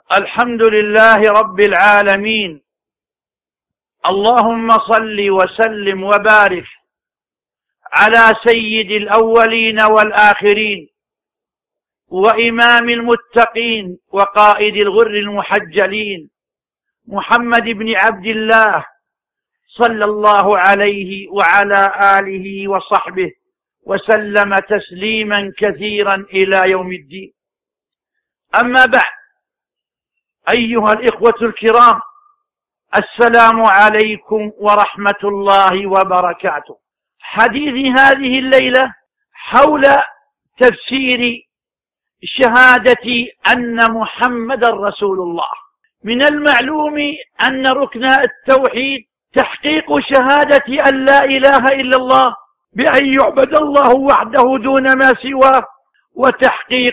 الحمد لله رب العالمين. اللهم صل وسلم وبارك على سيد الأولين والآخرين وإمام المتقين وقائد الغر المحجلين محمد بن عبد الله صلى الله عليه وعلى آله وصحبه وسلم تسليما كثيرا إلى يوم الدين. أما بعد، أيها الإخوة الكرام، السلام عليكم ورحمة الله وبركاته. حديث هذه الليلة حول تفسير شهادة أن محمد رسول الله. من المعلوم أن ركن التوحيد تحقيق شهادة أن لا إله إلا الله بأن يعبد الله وحده دون ما سواه، وتحقيق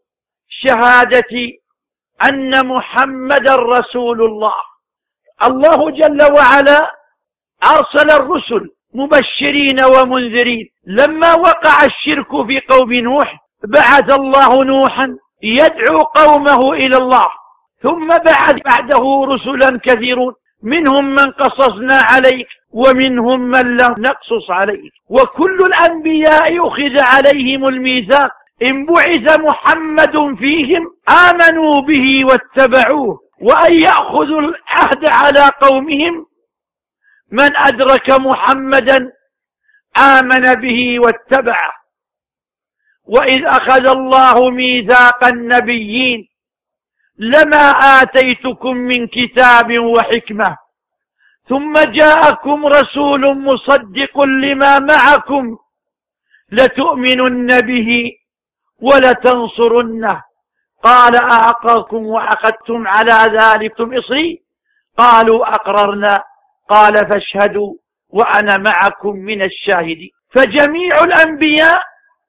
شهادة أن محمد رسول الله. الله جل وعلا أرسل الرسل مبشرين ومنذرين. لما وقع الشرك في قوم نوح بعث الله نوحا يدعو قومه إلى الله، ثم بعث بعده رسلا كثيرون، منهم من قصصنا عليك ومنهم من لم نقصص عليك، وكل الأنبياء أخذ عليهم الميثاق. إن بعث محمد فيهم آمنوا به واتبعوه، وأن يأخذوا العهد على قومهم من أدرك محمدا آمن به واتبعه. وإذ أخذ الله ميثاق النبيين لما آتيتكم من كتاب وحكمة ثم جاءكم رسول مصدق لما معكم لتؤمنن به ولتنصرنه. قال أأقررتم وأخذتم على ذلكم إصري؟ قالوا أقررنا. قال فاشهدوا وأنا معكم من الشاهدين. فجميع الأنبياء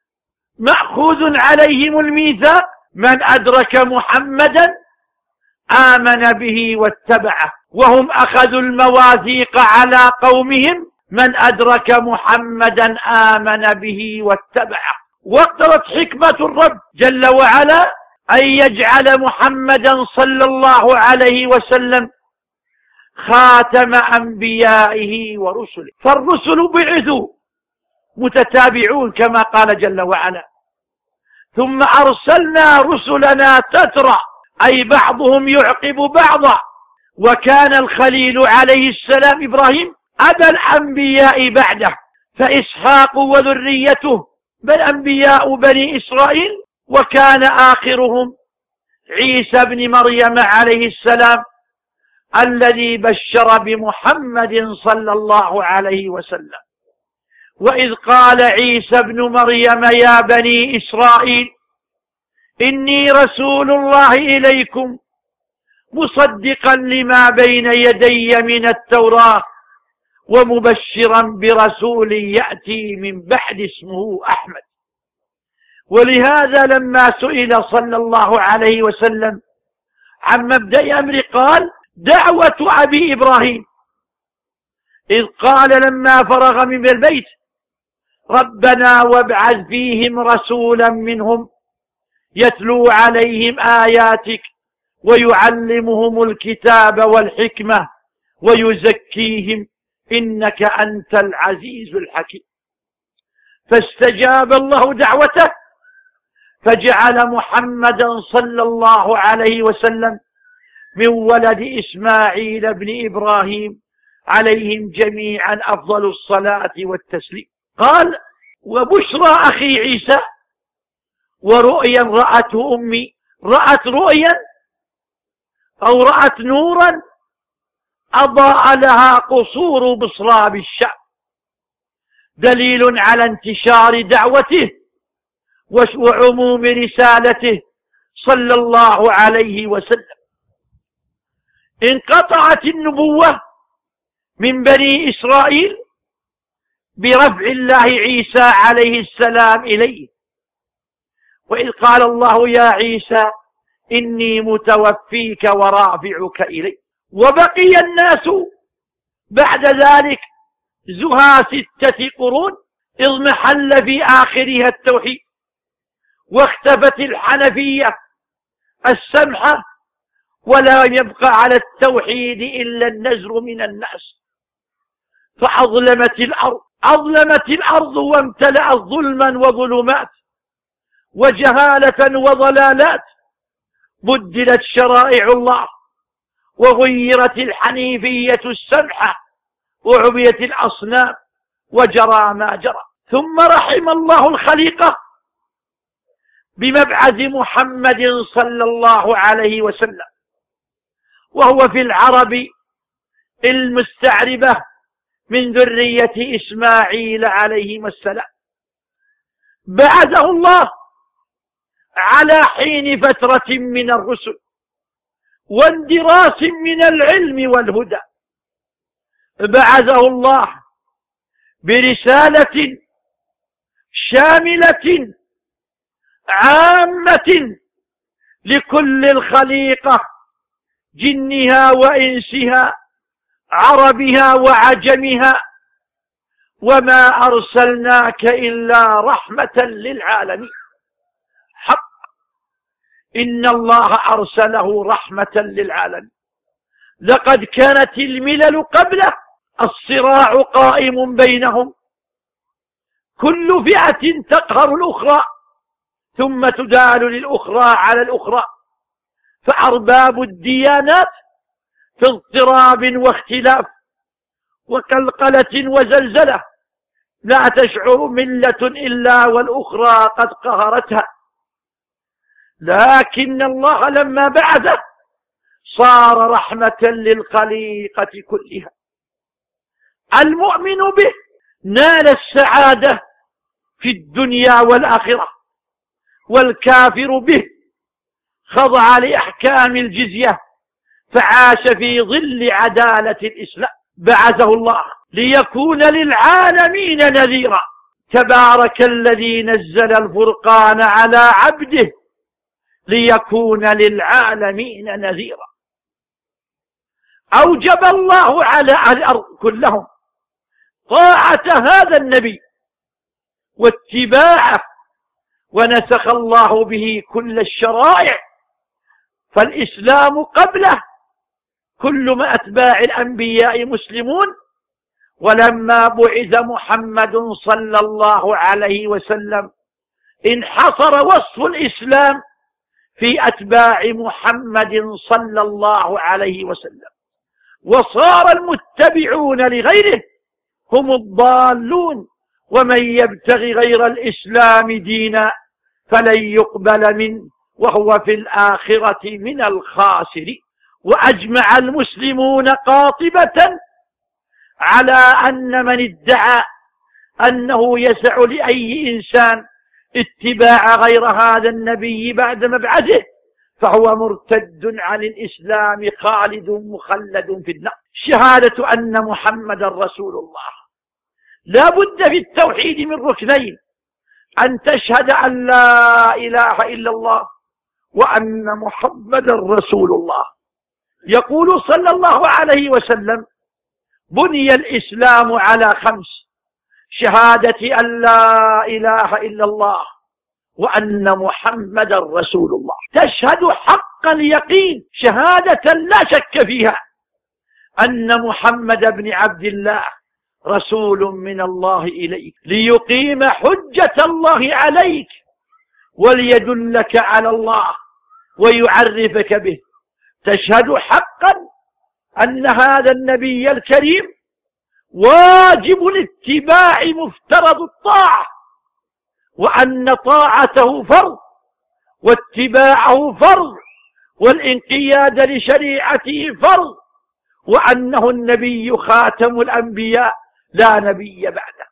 مأخوذ عليهم الميثاق، من أدرك محمدا آمن به واتبعه، وهم أخذوا المواثيق على قومهم من أدرك محمدا آمن به واتبعه. واقتضت حكمة الرب جل وعلا أن يجعل محمدا صلى الله عليه وسلم خاتم أنبيائه ورسله. فالرسل بعثوا متتابعون كما قال جل وعلا: ثم أرسلنا رسلنا تترى، أي بعضهم يعقب بعضا. وكان الخليل عليه السلام إبراهيم أبا الأنبياء بعده، فإسحاق وذريته بل أنبياء بني إسرائيل، وكان آخرهم عيسى بن مريم عليه السلام الذي بشر بمحمد صلى الله عليه وسلم. وإذ قال عيسى بن مريم يا بني إسرائيل إني رسول الله إليكم مصدقا لما بين يدي من التوراة ومبشرا برسول يأتي من بعد اسمه أحمد. ولهذا لما سئل صلى الله عليه وسلم عن مبدأ أمر قال: دعوة أبي إبراهيم، إذ قال لما فرغ من البيت: ربنا وابعث فيهم رسولا منهم يتلو عليهم آياتك ويعلمهم الكتاب والحكمة ويزكيهم إنك أنت العزيز الحكيم. فاستجاب الله دعوته، فجعل محمدا صلى الله عليه وسلم من ولد إسماعيل بن إبراهيم عليهم جميعا أفضل الصلاة والتسليم. قال: وبشرى أخي عيسى ورؤيا رأته أمي. رأت رؤيا أو رأت نورا أضاء لها قصور بصرى بالشام، دليل على انتشار دعوته وعموم رسالته صلى الله عليه وسلم. انقطعت النبوة من بني إسرائيل برفع الله عيسى عليه السلام إليه. وإذ قال الله يا عيسى إني متوفيك ورافعك إلي. وبقي الناس بعد ذلك زها 6 قرون اضمحل في آخرها التوحيد، واختفت الحنفية السمحة ولا يبقى على التوحيد إلا النزر من الناس، فأظلمت الأرض وامتلأت ظلما وظلمات وجهالة وضلالات. بدلت شرائع الله وغيرت الحنيفية السمحة وعبيت الأصنام وجرى ما جرى. ثم رحم الله الخليقة بمبعث محمد صلى الله عليه وسلم، وهو في العرب المستعربة من ذرية إسماعيل عليهما السلام. بعثه الله على حين فترة من الرسل واندراس من العلم والهدى. بعثه الله برسالة شاملة عامة لكل الخليقة، جنها وإنسها، عربها وعجمها: وما أرسلناك إلا رحمة للعالمين. حق، إن الله أرسله رحمة للعالمين. لقد كانت الملل قبله الصراع قائم بينهم، كل فئة تقهر الأخرى ثم تدال للأخرى على الأخرى، فأرباب الديانات في اضطراب واختلاف وقلقلة وزلزلة، لا تشعر ملة إلا والأخرى قد قهرتها. لكن الله لما بعثه صار رحمة للخليقة كلها. المؤمن به نال السعادة في الدنيا والآخرة، والكافر به خضع لأحكام الجزية فعاش في ظل عدالة الإسلام. بعثه الله ليكون للعالمين نذيرا. تبارك الذي نزل الفرقان على عبده ليكون للعالمين نذيرا. أوجب الله على أهل الأرض كلهم طاعة هذا النبي واتباعه، ونسخ الله به كل الشرائع، فالإسلام قبله كل ما أتباع الأنبياء مسلمون، ولما بعث محمد صلى الله عليه وسلم انحصر وصف الإسلام في أتباع محمد صلى الله عليه وسلم، وصار المتبعون لغيره هم الضالون. ومن يبتغي غير الإسلام دينا فلن يقبل منه وهو في الآخرة من الخاسرين. وأجمع المسلمون قاطبة على أن من ادعى أنه يسع لأي إنسان اتباع غير هذا النبي بعد مبعثه فهو مرتد عن الإسلام خالد مخلد في النار. شهادة أن محمد رسول الله لا بد في التوحيد من ركنين: أن تشهد أن لا إله إلا الله وأن محمد رسول الله. يقول صلى الله عليه وسلم: بني الإسلام على 5: شهادة أن لا إله إلا الله وأن محمد رسول الله. تشهد حق اليقين شهادة لا شك فيها أن محمد بن عبد الله رسول من الله إليك ليقيم حجة الله عليك وليدلك على الله ويعرفك به. تشهد حقا أن هذا النبي الكريم واجب الاتباع مفترض الطاعة، وأن طاعته فرض واتباعه فرض والانقياد لشريعته فرض، وأنه النبي خاتم الأنبياء لا نبي بعده،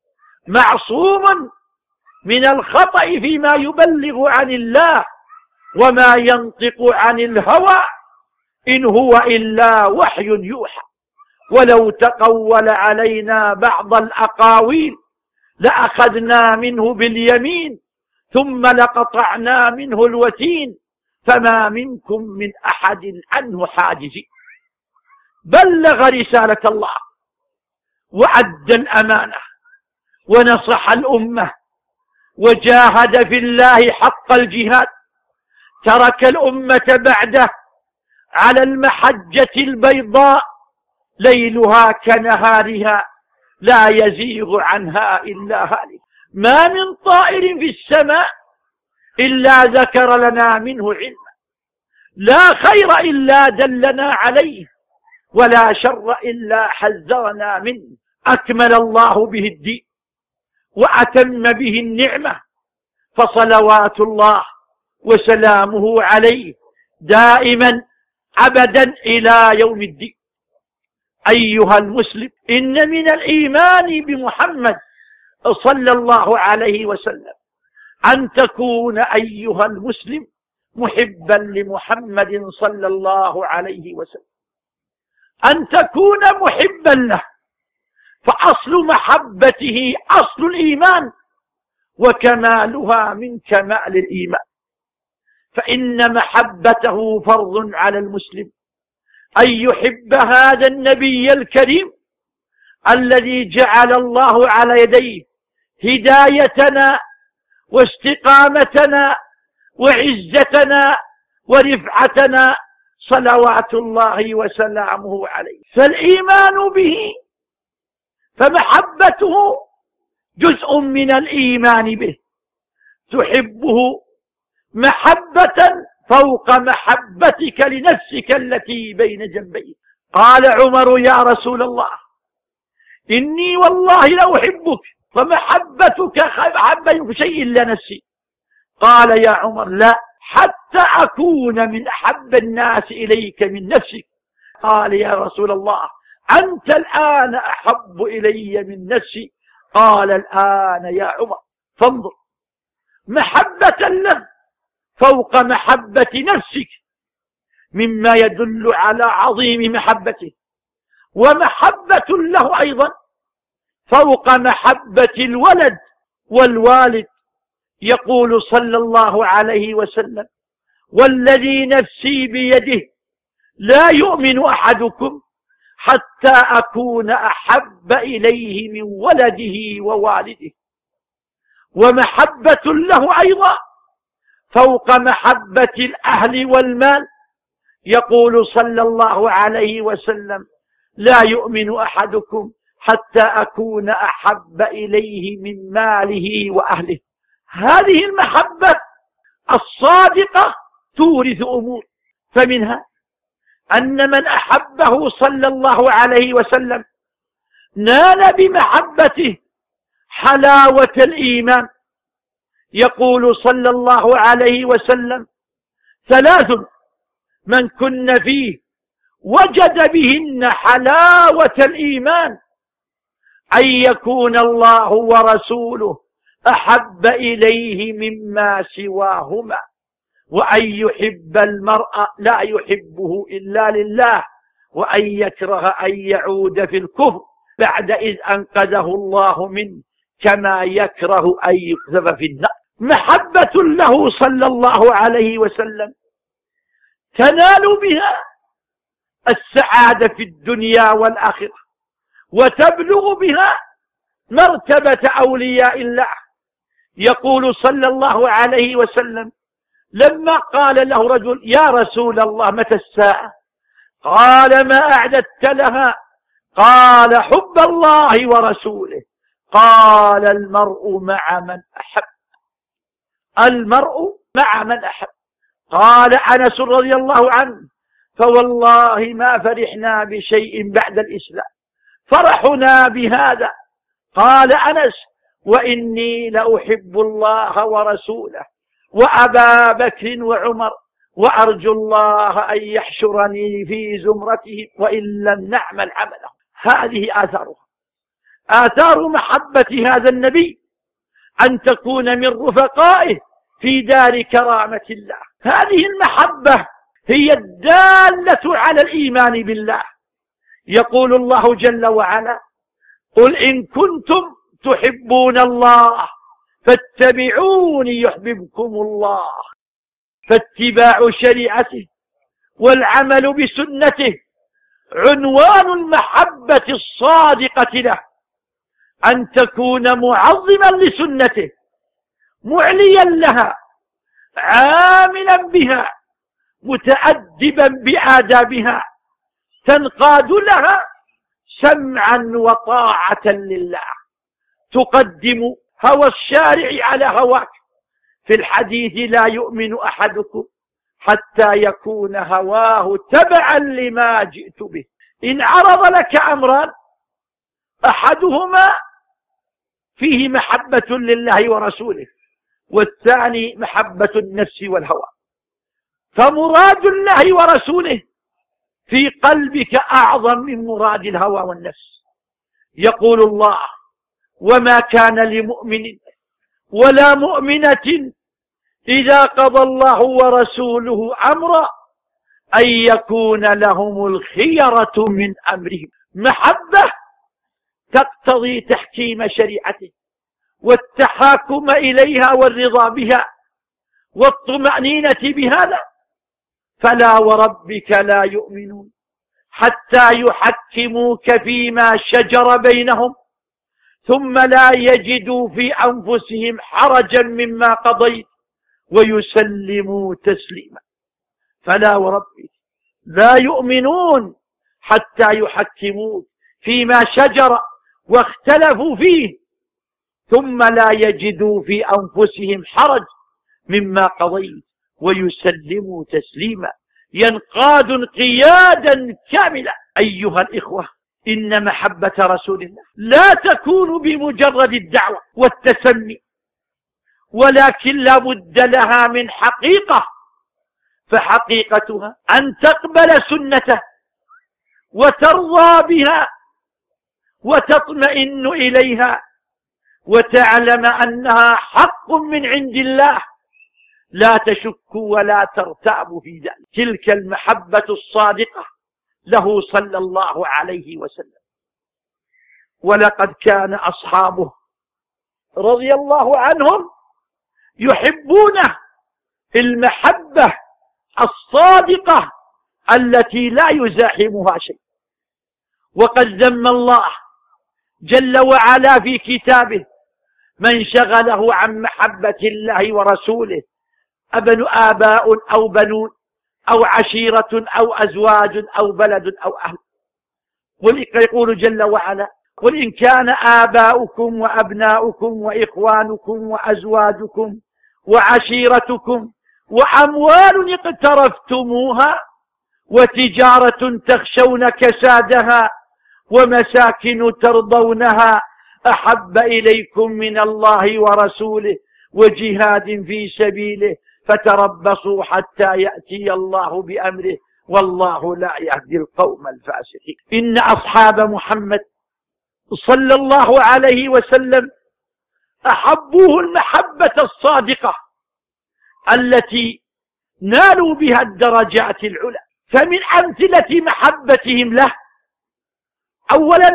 معصوم من الخطأ فيما يبلغ عن الله، وما ينطق عن الهوى إن هو إلا وحي يوحى. ولو تقول علينا بعض الأقاويل لأخذنا منه باليمين ثم لقطعنا منه الوتين فما منكم من أحد عنه حاجزين. بلغ رسالة الله وأدى الأمانة ونصح الأمة وجاهد في الله حق الجهاد. ترك الأمة بعده على المحجة البيضاء ليلها كنهارها لا يزيغ عنها إلا هالك. ما من طائر في السماء إلا ذكر لنا منه علما، لا خير إلا دلنا عليه، ولا شر إلا حذرنا منه. أكمل الله به الدين وأتم به النعمة، فصلوات الله وسلامه عليه دائما أبدا إلى يوم الدين. أيها المسلم، إن من الإيمان بمحمد صلى الله عليه وسلم أن تكون أيها المسلم محبا لمحمد صلى الله عليه وسلم، أن تكون محبا له، فأصل محبته أصل الإيمان، وكمالها من كمال الإيمان. فإن محبته فرض على المسلم أن يحب هذا النبي الكريم الذي جعل الله على يديه هدايتنا واستقامتنا وعزتنا ورفعتنا صلوات الله وسلامه عليه. فالإيمان به، فمحبته جزء من الإيمان به، تحبه محبة فوق محبتك لنفسك التي بين جنبيك. قال عمر: يا رسول الله، إني والله لأحبك، فمحبتك أحب شيء إلا نفسي. قال: يا عمر، لا، حتى أكون من أحب الناس إليك من نفسك. قال: يا رسول الله، أنت الآن أحب إلي من نفسي. قال: الآن يا عمر. فانظر، محبة له فوق محبة نفسك مما يدل على عظيم محبته، ومحبة له أيضا فوق محبة الولد والوالد. يقول صلى الله عليه وسلم: والذي نفسي بيده لا يؤمن أحدكم حتى أكون أحب إليه من ولده ووالده. ومحبة له أيضا فوق محبة الأهل والمال. يقول صلى الله عليه وسلم: لا يؤمن أحدكم حتى أكون أحب إليه من ماله وأهله. هذه المحبة الصادقة تورث أمور، فمنها أن من أحبه صلى الله عليه وسلم نال بمحبته حلاوة الإيمان. يقول صلى الله عليه وسلم: ثلاث من كن فيه وجد بهن حلاوة الإيمان: أن يكون الله ورسوله أحب إليه مما سواهما، وأن يحب المرء لا يحبه إلا لله، وأن يكره أن يعود في الكفر بعد إذ أنقذه الله منه، كما يكره أن يقذف في النار. محبة له صلى الله عليه وسلم تنال بها السعادة في الدنيا والآخرة، وتبلغ بها مرتبة أولياء الله. يقول صلى الله عليه وسلم لما قال له رجل: يا رسول الله، متى الساعة؟ قال: ما أعددت لها؟ قال: حب الله ورسوله. قال: المرء مع من أحب. المرء مع من أحب. قال أنس رضي الله عنه: فوالله ما فرحنا بشيء بعد الإسلام، فرحنا بهذا. قال أنس: وإني لأحب الله ورسوله وأبا بكر وعمر، وأرجو الله أن يحشرني في زمرتهم وإن لم نعمل عمله. هذه آثارها، آثار محبة هذا النبي أن تكون من رفقائه في دار كرامة الله. هذه المحبة هي الدالة على الإيمان بالله. يقول الله جل وعلا: قل إن كنتم تحبون الله فاتبعوني يحببكم الله. فاتباع شريعته والعمل بسنته عنوان المحبة الصادقة له، أن تكون معظما لسنته، معليا لها، عاملا بها، متأدبا بآدابها تنقاد لها سمعا وطاعة لله، تقدم هوى الشارع على هواك. في الحديث لا يؤمن أحدكم حتى يكون هواه تبعا لما جئت به. إن عرض لك أمران أحدهما فيه محبة لله ورسوله، والثاني محبة النفس والهوى، فمراد الله ورسوله في قلبك أعظم من مراد الهوى والنفس. يقول الله: وما كان لمؤمن ولا مؤمنة إذا قضى الله ورسوله أمرا أن يكون لهم الخيرة من أمرهم. محبة تقتضي تحكيم شريعته والتحاكم إليها والرضا بها والطمأنينة بهذا. فلا وربك لا يؤمنون حتى يحكموك فيما شجر بينهم ثم لا يجدوا في أنفسهم حرجا مما قضيت ويسلموا تسليما. فلا وربك لا يؤمنون حتى يحكموك فيما شجر واختلفوا فيه ثم لا يجدوا في أنفسهم حرج مما قضيت ويسلموا تسليما. ينقاد انقيادا كاملا. أيها الإخوة، إن محبة رسول الله لا تكون بمجرد الدعوة والتسمي، ولكن لا بد لها من حقيقة، فحقيقتها أن تقبل سنته وترضى بها وتطمئن إليها وتعلم أنها حق من عند الله، لا تشك ولا ترتاب في ذلك. تلك المحبة الصادقة له صلى الله عليه وسلم. ولقد كان أصحابه رضي الله عنهم يحبونه المحبة الصادقة التي لا يزاحمها شيء. وقد ذم الله جل وعلا في كتابه من شغله عن محبة الله ورسوله آباء أو بنون أو عشيرة أو أزواج أو بلد أو أهل. يقول جل وعلا: قل إن كان آباؤكم وأبناؤكم وإخوانكم وأزواجكم وعشيرتكم وأموال اقترفتموها وتجارة تخشون كسادها ومساكن ترضونها أحب إليكم من الله ورسوله وجهاد في سبيله فتربصوا حتى يأتي الله بأمره والله لا يهدي القوم الفاسقين. إن أصحاب محمد صلى الله عليه وسلم أحبوه المحبة الصادقة التي نالوا بها الدرجات العلى. فمن أمثلة محبتهم له: أولا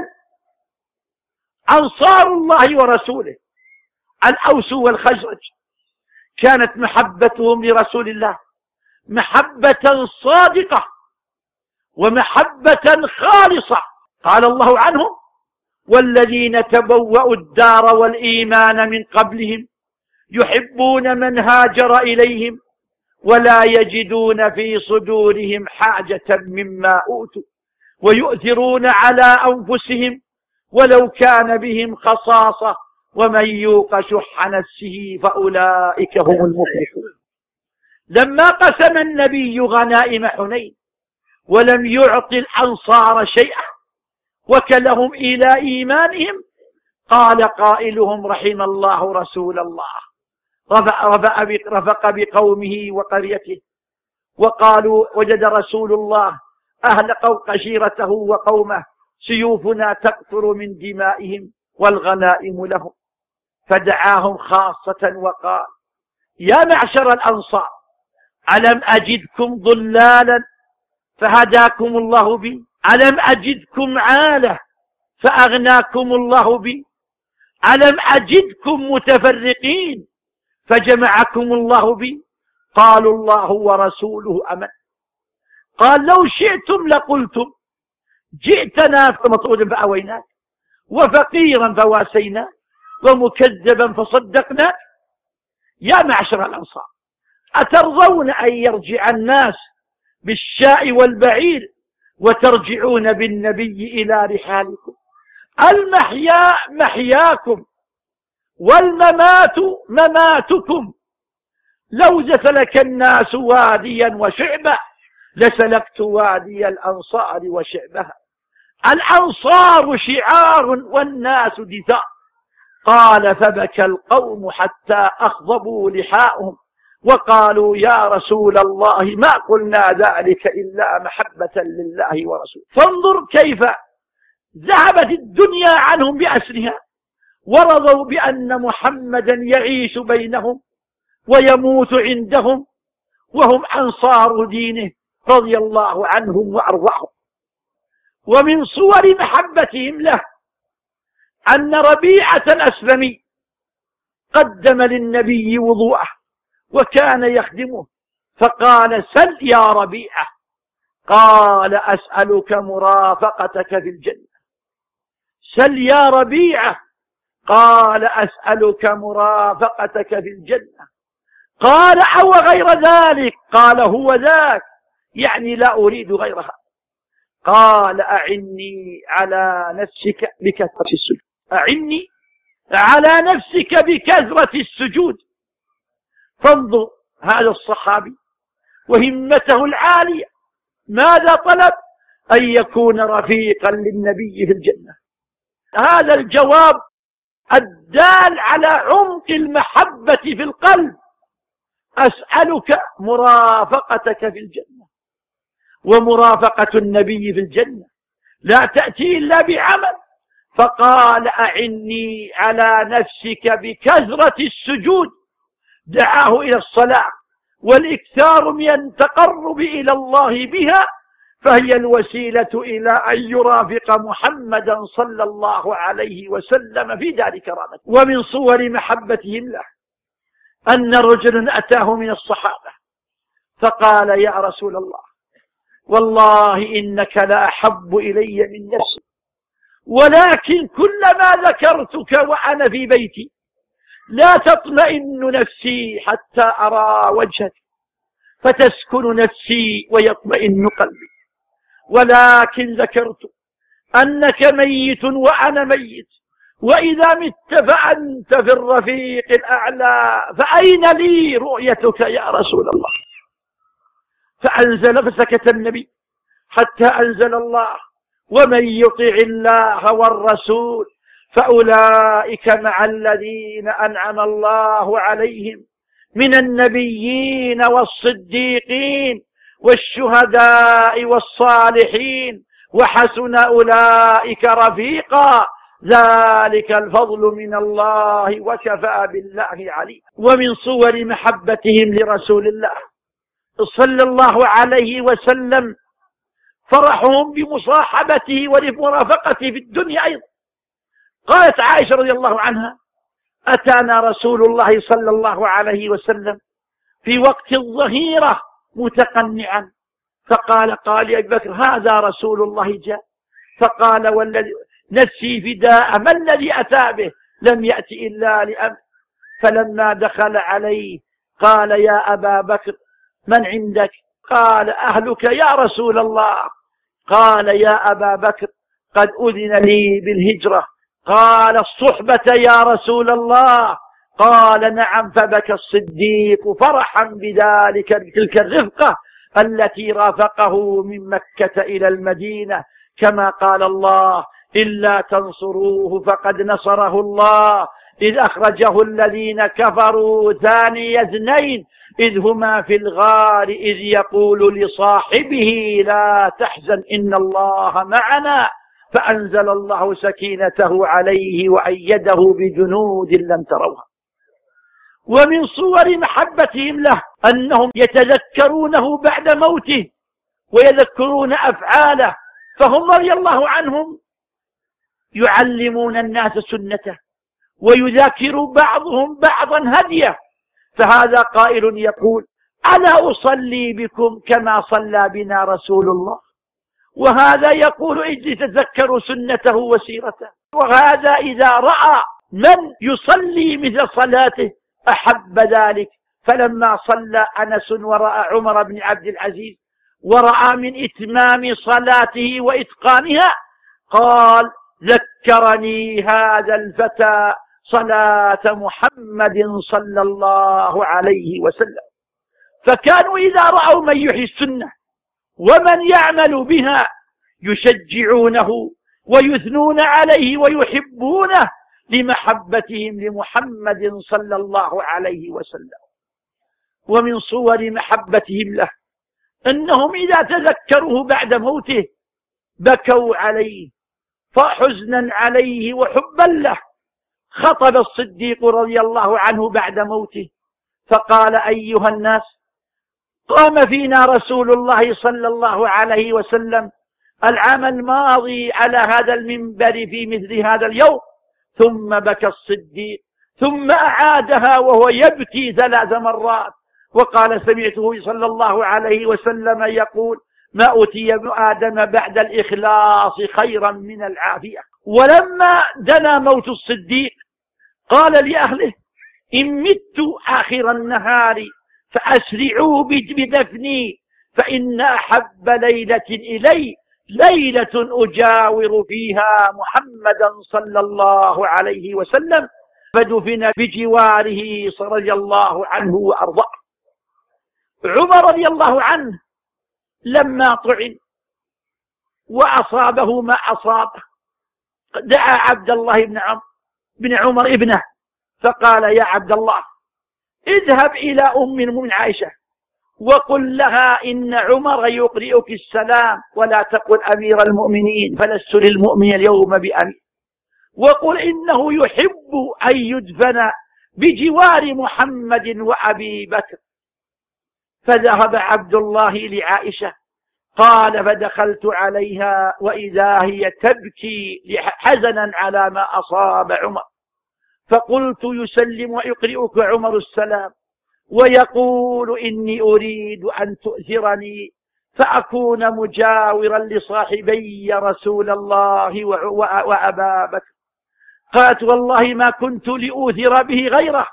أنصار الله ورسوله الأوس والخزرج، كانت محبتهم لرسول الله محبة صادقة ومحبة خالصة. قال الله عنهم: والذين تبوأوا الدار والإيمان من قبلهم يحبون من هاجر إليهم ولا يجدون في صدورهم حاجة مما أوتوا ويؤثرون على أنفسهم ولو كان بهم خصاصة ومن يوق شح نفسه فأولئك هم المفلحون. لما قسم النبي غنائم حنين ولم يعط الأنصار شيئا وكلهم إلى إيمانهم، قال قائلهم رحم الله رسول الله رفق بقومه وقريته وقالوا وجد رسول الله أهل عشيرته وقومه سيوفنا تقطر من دمائهم والغنائم لهم، فدعاهم خاصة وقال: يا معشر الأنصار ألم أجدكم ضلالا فهداكم الله بي؟ ألم أجدكم عالة فأغناكم الله بي؟ ألم أجدكم متفرقين فجمعكم الله بي؟ قالوا: الله ورسوله أمن. قال: لو شئتم لقلتم جئتنا فمطرودا فأويناك وفقيرا فواسيناك ومكذبا فصدقناك. يا معشر الأنصار أترضون أن يرجع الناس بالشاء والبعير وترجعون بالنبي إلى رحالكم. المحيا محياكم والممات مماتكم. لو سلك الناس واديا وشعبا لسلكت وادي الأنصار وشعبها. الأنصار شعار والناس دثار. قال فبكى القوم حتى أخضبوا لحاءهم وقالوا يا رسول الله ما قلنا ذلك إلا محبة لله ورسوله. فانظر كيف ذهبت الدنيا عنهم بأسرها ورضوا بأن محمدا يعيش بينهم ويموت عندهم وهم أنصار دينه رضي الله عنهم وأرضاهم. ومن صور محبتهم له أن ربيعة الأسلمي قدم للنبي وضوءه وكان يخدمه فقال سل يا ربيعة. قال أسألك مرافقتك في الجنة. سل يا ربيعة. قال أسألك مرافقتك في الجنة. قال أو غير ذلك. قال هو ذاك، يعني لا أريد غيرها. قال أعني على نفسك بكثرة السجود. أعني على نفسك بكثرة السجود. فانظر هذا الصحابي وهمته العالية ماذا طلب؟ أن يكون رفيقا للنبي في الجنة. هذا الجواب الدال على عمق المحبة في القلب. أسألك مرافقتك في الجنة. ومرافقة النبي في الجنة لا تأتي إلا بعمل. فقال أعني على نفسك بكثرة السجود. دعاه إلى الصلاة والإكثار من التقرب إلى الله بها، فهي الوسيلة إلى أن يرافق محمدا صلى الله عليه وسلم في دار كرامته. ومن صور محبتهم له أن رجلا أتاه من الصحابة فقال يا رسول الله والله إنك لأحب إلي من نفسي، ولكن كلما ذكرتك وأنا في بيتي لا تطمئن نفسي حتى أرى وجهك فتسكن نفسي ويطمئن قلبي، ولكن ذكرت أنك ميت وأنا ميت، وإذا مت فأنت في الرفيق الأعلى، فأين لي رؤيتك يا رسول الله؟ فسكت النبي حتى أنزل الله ومن يطع الله والرسول فأولئك مع الذين أنعم الله عليهم من النبيين والصديقين والشهداء والصالحين وحسن أولئك رفيقا ذلك الفضل من الله وكفى بالله عليم. ومن صور محبتهم لرسول الله صلى الله عليه وسلم فرحهم بمصاحبته ولمرافقته في الدنيا أيضا. قالت عائشة رضي الله عنها أتانا رسول الله صلى الله عليه وسلم في وقت الظهيرة متقنعا، فقال يا أبي بكر هذا رسول الله جاء. فقال والذي نفسي فداء ما الذي أتى به؟ لم يأتي إلا لأمر. فلما دخل عليه قال يا أبا بكر من عندك؟ قال أهلك يا رسول الله. قال يا أبا بكر قد أذن لي بالهجرة. قال الصحبة يا رسول الله. قال نعم. فبكى الصديق فرحا بذلك تلك الرفقة التي رافقه من مكة إلى المدينة، كما قال الله إلا تنصروه فقد نصره الله إذ أخرجه الذين كفروا ثاني اثنين إذ هما في الغار إذ يقول لصاحبه لا تحزن إن الله معنا فأنزل الله سكينته عليه وأيده بجنود لم تروها. ومن صور محبتهم له أنهم يتذكرونه بعد موته ويذكرون أفعاله، فهم رضي الله عنهم يعلمون الناس سنته ويذاكر بعضهم بعضا هديه. فهذا قائل يقول ألا أصلي بكم كما صلى بنا رسول الله، وهذا يقول إذ تذكروا سنته وسيرته، وهذا إذا رأى من يصلي مثل صلاته أحب ذلك. فلما صلى أنس ورأى عمر بن عبد العزيز ورأى من إتمام صلاته وإتقانها قال: ذكرني هذا الفتى صلاة محمد صلى الله عليه وسلم. فكانوا إذا رأوا من يحيي السنة ومن يعمل بها يشجعونه ويثنون عليه ويحبونه لمحبتهم لمحمد صلى الله عليه وسلم. ومن صور محبتهم له أنهم إذا تذكروه بعد موته بكوا عليه فحزنا عليه وحبا له. خطب الصديق رضي الله عنه بعد موته فقال: أيها الناس، قام فينا رسول الله صلى الله عليه وسلم العام الماضي على هذا المنبر في مثل هذا اليوم. ثم بكى الصديق ثم أعادها وهو يبكي 3 مرات وقال: سمعته صلى الله عليه وسلم يقول: ما أوتي ابن آدم بعد الإخلاص خيرا من العافية. ولما دنا موت الصديق قال لأهله: إن مت آخر النهار فأسرعوا بدفني، فإن أحب ليلة إلي ليلة أجاور فيها محمدا صلى الله عليه وسلم. فدفن بجواره رضي الله عنه وأرضاه. عمر رضي الله عنه لما طعن وأصابه ما أصابه دعا عبد الله بن عمر ابنه فقال: يا عبد الله، اذهب إلى أم المؤمنين عائشة وقل لها إن عمر يقرئك السلام، ولا تقل أمير المؤمنين فلست للمؤمن اليوم بأمير، وقل إنه يحب أن يدفن بجوار محمد وأبي بكر. فذهب عبد الله لعائشة قال: فدخلت عليها وإذا هي تبكي حزنا على ما أصاب عمر، فقلت: يسلم ويقرئك عمر السلام ويقول إني أريد أن تؤثرني فأكون مجاورا لصاحبي رسول الله وأبا بكر. قالت: والله ما كنت لأوثر به غيره،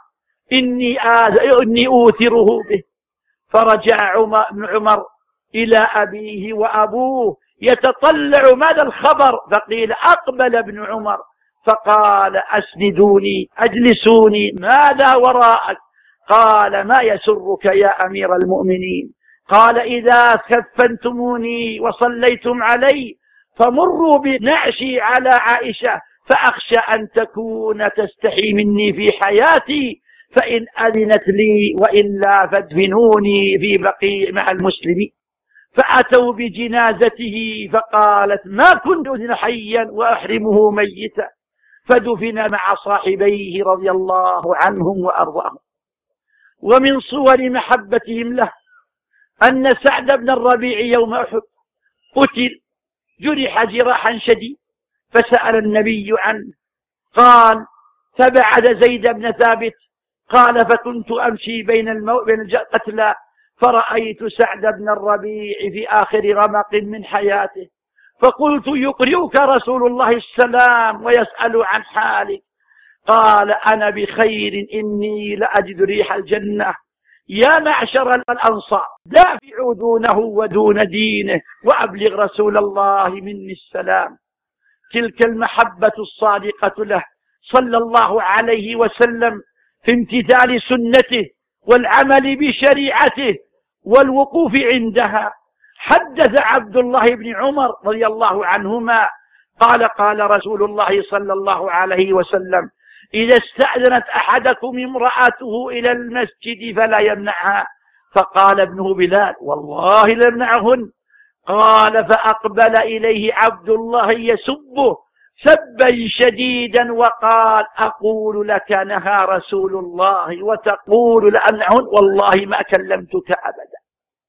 إني أوثره به. فرجع بن عمر إلى أبيه وأبوه يتطلع ماذا الخبر، فقيل: أقبل ابن عمر فقال: أسندوني، أجلسوني، ماذا وراءك؟ قال: ما يسرك يا أمير المؤمنين؟ قال: إذا كفنتموني وصليتم علي فمروا بنعشي على عائشة، فأخشى أن تكون تستحي مني في حياتي، فإن أذنت لي، وإلا فادفنوني في بقيع مع المسلمين. فأتوا بجنازته فقالت: ما كنت أذن حيا وأحرمه ميتا، فدفن مع صاحبيه رضي الله عنهم وأرضاهم. ومن صور محبتهم له أن سعد بن الربيع يوم أحد قتل، جرح جراحا شديد، فسأل النبي عنه قال: فبعث زيد بن ثابت قال: فكنت أمشي بين القتلى فرأيت سعد بن الربيع في آخر رمق من حياته، فقلت: يقرئك رسول الله السلام ويسأل عن حالك. قال: أنا بخير، إني لأجد ريح الجنة. يا معشر الأنصار، دافعوا دونه ودون دينه، وأبلغ رسول الله مني السلام. تلك المحبة الصادقة له صلى الله عليه وسلم في امتثال سنته والعمل بشريعته والوقوف عندها. حدث عبد الله بن عمر رضي الله عنهما قال: قال رسول الله صلى الله عليه وسلم: إذا استأذنت أحدكم امرأته إلى المسجد فلا يمنعها. فقال ابنه بلال: والله لمنعهن. قال: فأقبل إليه عبد الله يسبه سبا شديدا وقال: أقول لك نهى رسول الله وتقول لأمنعهن، والله ما كلمتك أبدا.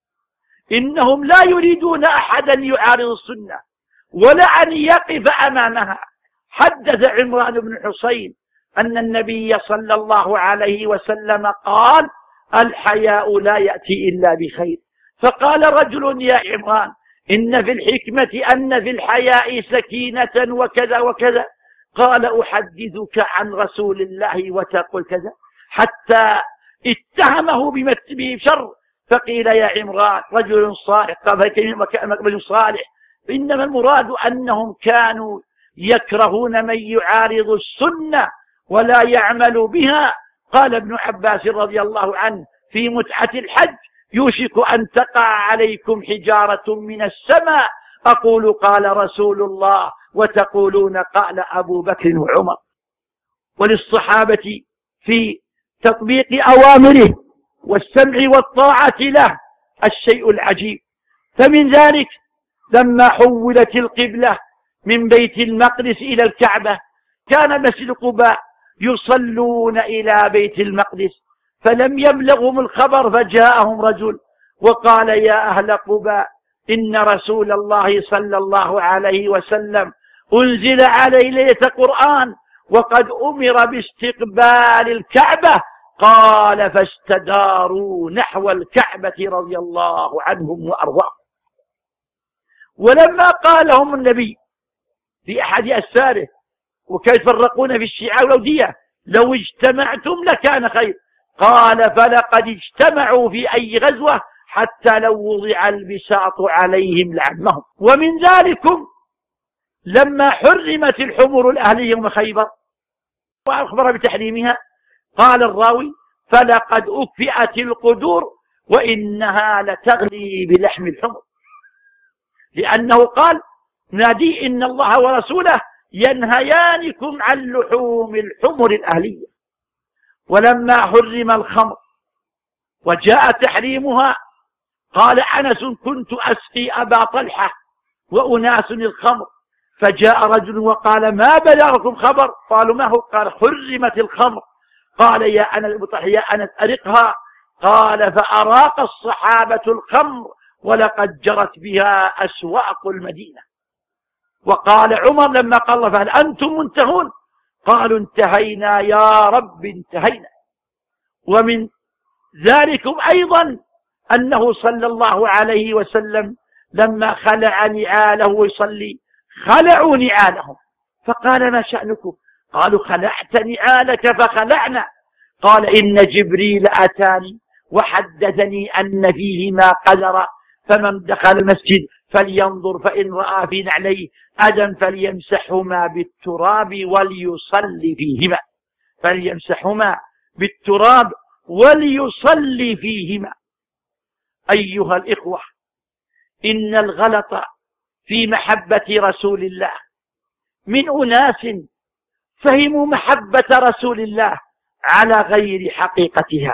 إنهم لا يريدون أحدا يعارض السنة ولا أن يقف أمامها. حدث عمران بن حسين أن النبي صلى الله عليه وسلم قال: الحياء لا يأتي إلا بخير. فقال رجل: يا عمران، إن في الحكمة أن في الحياء سكينة وكذا وكذا. قال: أحدثك عن رسول الله وتقول كذا، حتى اتهمه بشر، فقيل يا عمران رجل صالح، قال كان رجل صالح، إنما المراد أنهم كانوا يكرهون من يعارض السنة ولا يعمل بها. قال ابن عباس رضي الله عنه في متعة الحج: يوشك أن تقع عليكم حجارة من السماء، أقول قال رسول الله وتقولون قال أبو بكر وعمر. وللصحابة في تطبيق أوامره والسمع والطاعة له الشيء العجيب. فمن ذلك لما حولت القبلة من بيت المقدس إلى الكعبة، كان مسجد قباء يصلون إلى بيت المقدس، فلم يبلغهم الخبر، فجاءهم رجل وقال: يا أهل قباء، إن رسول الله صلى الله عليه وسلم أنزل عليه ليلة قرآن وقد أمر باستقبال الكعبة. قال: فاستداروا نحو الكعبة رضي الله عنهم وأرضاهم. ولما قال لهم النبي في أحد أسفاره: وكيف يفرقون في الشيعة والأودية، لو اجتمعتم لكان خير. قال: فلقد اجتمعوا في أي غزوة حتى لو وضع البساط عليهم لعمهم. ومن ذلكم لما حرمت الحمر الأهلية يوم خيبر وأخبر بتحريمها، قال الراوي: فلقد أكفئت القدور وإنها لتغلي بلحم الحمر، لأنه قال: نادي إن الله ورسوله ينهيانكم عن لحوم الحمر الأهلية. ولما حرم الخمر وجاء تحريمها، قال أنس: كنت أسقي أبا طلحة وأناس الخمر، فجاء رجل وقال: ما بلغكم خبر؟ قالوا: ما هو؟ قال: حرمت الخمر. قال: يا أنس أرقها. قال: فأراق الصحابة الخمر ولقد جرت بها أسواق المدينة. وقال عمر لما قال: فهل أنتم منتهون؟ قالوا: انتهينا يا رب انتهينا. ومن ذلكم أيضا أنه صلى الله عليه وسلم لما خلع نعاله ويصلي خلعوا نعالهم، فقال: ما شأنكم؟ قالوا: خلعت نعالك فخلعنا. قال: إن جبريل أتاني وحدثني أن فيهما قدرا، فمن دخل المسجد فلينظر فإن رأى في نعليه أذى فليمسحهما بالتراب وليصلي فيهما. فليمسحهما بالتراب وليصلي فيهما. أيها الإخوة، إن الغلط في محبة رسول الله من أناس فهموا محبة رسول الله على غير حقيقتها،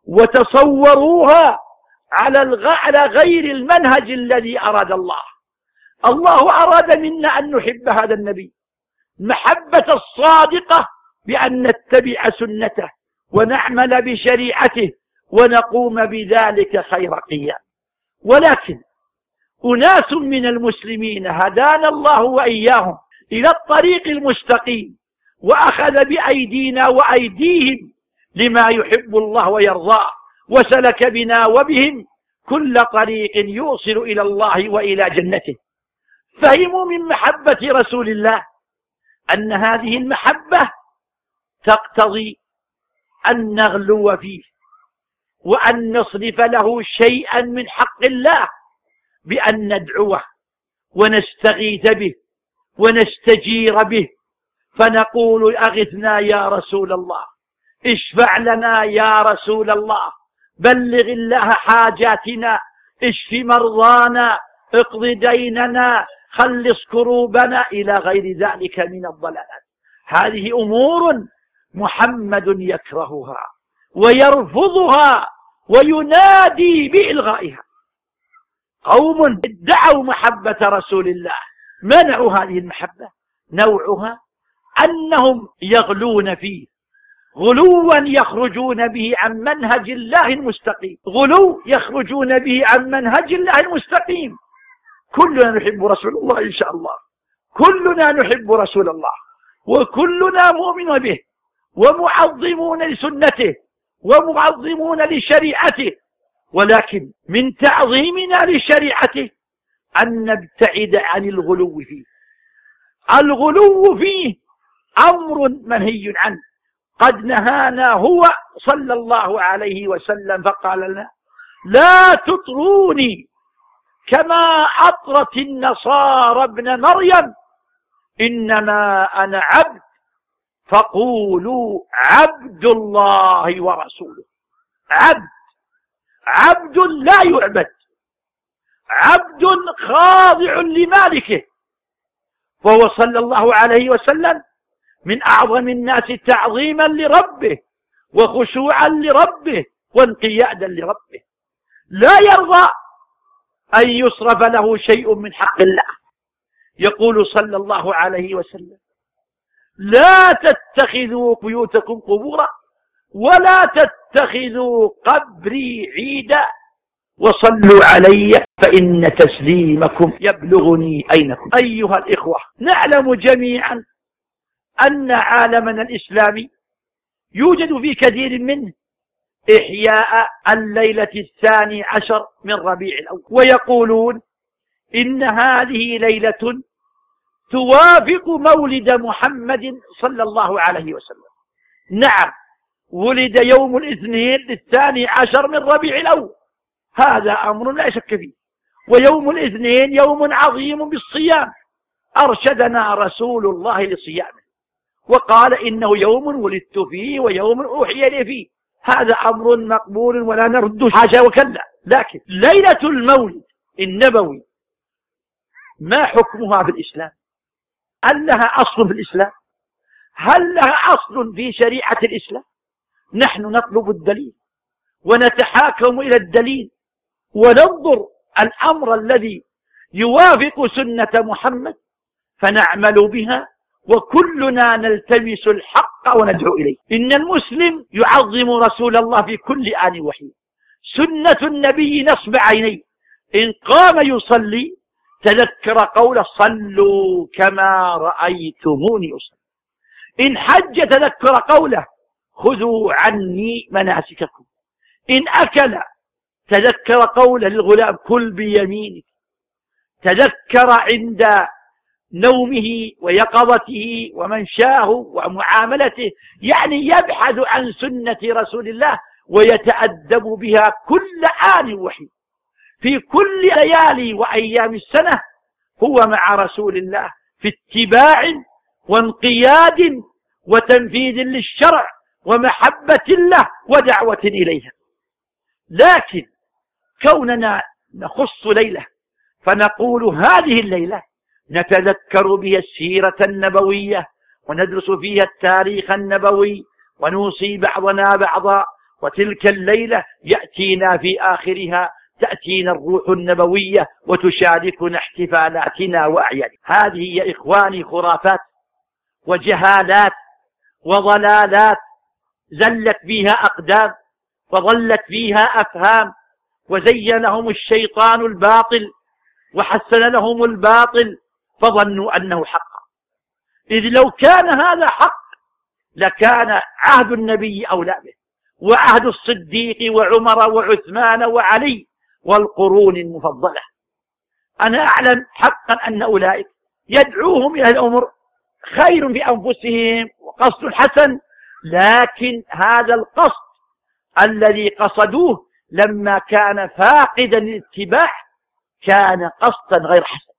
وتصوروها على غير المنهج الذي أراد الله. الله أراد منا أن نحب هذا النبي المحبة الصادقة، بأن نتبع سنته ونعمل بشريعته ونقوم بذلك خير قيام. ولكن أناس من المسلمين هدانا الله وإياهم إلى الطريق المستقيم، وأخذ بأيدينا وأيديهم لما يحب الله ويرضاه، وسلك بنا وبهم كل طريق يوصل إلى الله وإلى جنته. فهموا من محبة رسول الله أن هذه المحبة تقتضي أن نغلو فيه، وأن نصرف له شيئا من حق الله، بأن ندعوه ونستغيث به ونستجير به، فنقول: أغثنا يا رسول الله، اشفع لنا يا رسول الله، بلغ الله حاجاتنا، اشف مرضانا، اقض ديننا، خلص كروبنا، إلى غير ذلك من الضلالات. هذه أمور محمد يكرهها ويرفضها وينادي بإلغائها. قوم ادعوا محبة رسول الله منعوا هذه المحبة. نوعها أنهم يغلون فيه غلوا يخرجون به عن منهج الله المستقيم، غلو يخرجون به عن منهج الله المستقيم. كلنا نحب رسول الله إن شاء الله، كلنا نحب رسول الله، وكلنا مؤمن به ومعظمون لسنته ومعظمون لشريعته، ولكن من تعظيمنا لشريعته أن نبتعد عن الغلو فيه. الغلو فيه أمر منهي عنه، قد نهانا هو صلى الله عليه وسلم فقال لنا: لا تطروني كما أطرت النصارى ابن مريم، إنما أنا عبد فقولوا عبد الله ورسوله. عبد لا يعبد، عبد خاضع لمالكه. وهو صلى الله عليه وسلم من أعظم الناس تعظيما لربه وخشوعا لربه وانقيادا لربه، لا يرضى أن يصرف له شيء من حق الله. يقول صلى الله عليه وسلم: لا تتخذوا بيوتكم قبورا ولا تتخذوا قبري عيدا وصلوا علي فإن تسليمكم يبلغني أينكم. أيها الإخوة، نعلم جميعا أن عالمنا الإسلامي يوجد في كثير منه إحياء الليلة 12 من ربيع الأول، ويقولون إن هذه ليلة توافق مولد محمد صلى الله عليه وسلم. نعم، ولد يوم الاثنين 12 من ربيع الأول، هذا أمر لا شك فيه. ويوم الاثنين يوم عظيم بالصيام، أرشدنا رسول الله لصيامه وقال إنه يوم ولدت فيه ويوم أوحي لي فيه، هذا أمر مقبول ولا نرد، حاشا وكلا. لكن ليلة المولد النبوي ما حكمها في الإسلام؟ هل لها أصل في الإسلام؟ هل لها أصل في شريعة الإسلام؟ نحن نطلب الدليل ونتحاكم إلى الدليل وننظر الأمر الذي يوافق سنة محمد فنعمل بها، وكلنا نلتمس الحق وندعو إليه. إن المسلم يعظم رسول الله في كل آن وحين. سنة النبي نصب عينيه، إن قام يصلي تذكر قوله: صلوا كما رأيتموني أصلي. إن حج تذكر قوله: خذوا عني مناسككم. إن أكل تذكر قوله للغلام: كل بيمينك. تذكر عند نومه ويقظته ومنشاه ومعاملته، يعني يبحث عن سنة رسول الله ويتأدب بها كل آن وحين. في كل ليالي وأيام السنة هو مع رسول الله في اتباع وانقياد وتنفيذ للشرع ومحبة له ودعوة إليها. لكن كوننا نخص ليلة فنقول هذه الليلة نتذكر بها السيرة النبوية وندرس فيها التاريخ النبوي ونوصي بعضنا بعضا، وتلك الليلة يأتينا في آخرها تأتينا الروح النبوية وتشاركنا احتفالاتنا وأعيادنا. هذه يا إخواني خرافات وجهالات وضلالات زلت فيها أقدام وضلت فيها أفهام، وزينهم الشيطان الباطل وحسن لهم الباطل فظنوا أنه حق. إذ لو كان هذا حق لكان عهد النبي أولى به، وعهد الصديق وعمر وعثمان وعلي والقرون المفضلة. أنا أعلم حقا أن أولئك يدعوهم إلى الأمر خير في أنفسهم وقصد حسن، لكن هذا القصد الذي قصدوه لما كان فاقدا للاتباع كان قصدا غير حسن.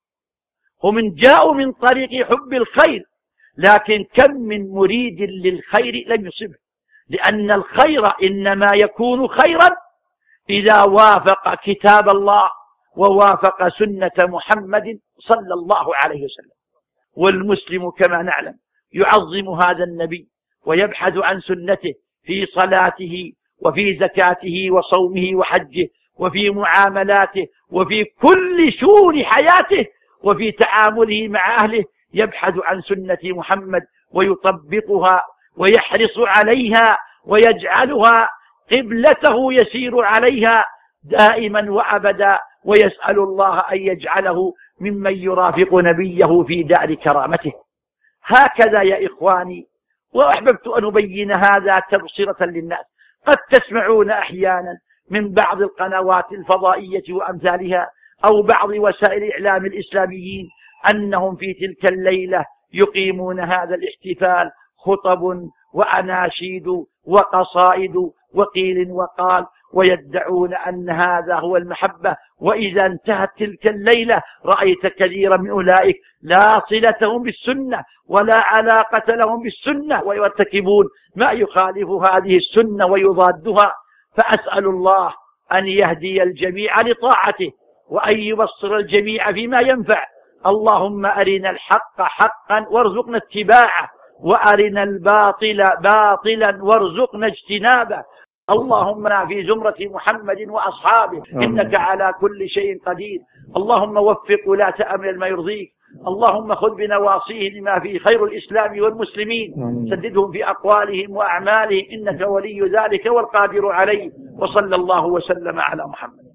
هم جاءوا من طريق حب الخير، لكن كم من مريد للخير لم يصبه، لأن الخير إنما يكون خيرا إذا وافق كتاب الله ووافق سنة محمد صلى الله عليه وسلم. والمسلم كما نعلم يعظم هذا النبي ويبحث عن سنته في صلاته وفي زكاته وصومه وحجه وفي معاملاته وفي كل شؤون حياته وفي تعامله مع أهله، يبحث عن سنة محمد ويطبقها ويحرص عليها ويجعلها قبلته يسير عليها دائما وأبدا، ويسأل الله أن يجعله ممن يرافق نبيه في دار كرامته. هكذا يا إخواني، وأحببت أن أبين هذا تبصرة للناس. قد تسمعون أحيانا من بعض القنوات الفضائية وأمثالها أو بعض وسائل الإعلام الإسلاميين أنهم في تلك الليلة يقيمون هذا الاحتفال خطب وأناشيد وقصائد وقيل وقال ويدعون أن هذا هو المحبة، وإذا انتهت تلك الليلة رأيت كثيرا من أولئك لا صلتهم بالسنة ولا علاقة لهم بالسنة، ويرتكبون ما يخالف هذه السنة ويضادها. فأسأل الله أن يهدي الجميع لطاعته، وأن يبصر الجميع فيما ينفع. اللهم أرنا الحق حقا وارزقنا اتباعه، وأرنا الباطل باطلا وارزقنا اجتنابه. اللهم في زمرة محمد وأصحابه إنك على كل شيء قدير. اللهم وفق ولاة أمر ما يرضيك، اللهم خذ بنواصيهم لما فيه خير الإسلام والمسلمين، سددهم في أقوالهم وأعمالهم إنك ولي ذلك والقادر عليه. وصلى الله وسلم على محمد.